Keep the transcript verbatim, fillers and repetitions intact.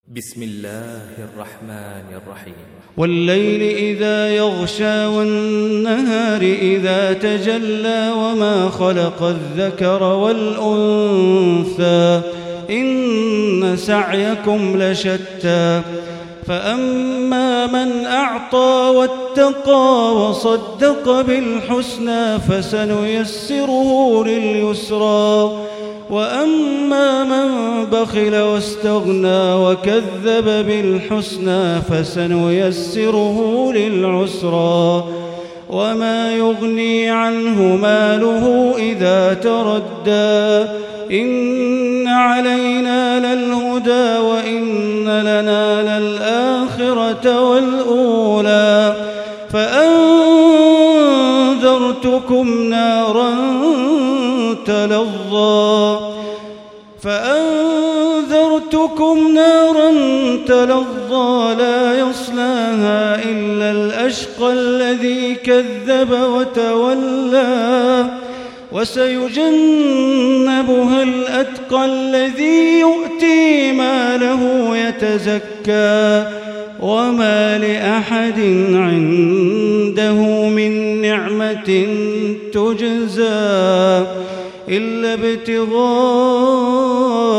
بسم الله الرحمن الرحيم. والليل إذا يغشى والنهار إذا تجلى وما خلق الذكر والأنثى إن سعيكم لشتى فأما من أعطى واتقى وصدق بالحسنى فسنيسره لليسرى وأما من بخل واستغنى وكذب بالحسنى فسنيسره للعسرى وما يغني عنه ماله إذا تردى إن علينا للهدى وإن لنا للآخرة والأولى فأنذرتكم نارا تلظى فأنذرتكم نارا تلظى لا يصلاها إلا الأشقى الذي كذب وتولى وسيجنبها الأتقى الذي يؤتي ماله يتزكى وما لأحد عنده من نعمة تجزى إلا ابتغاء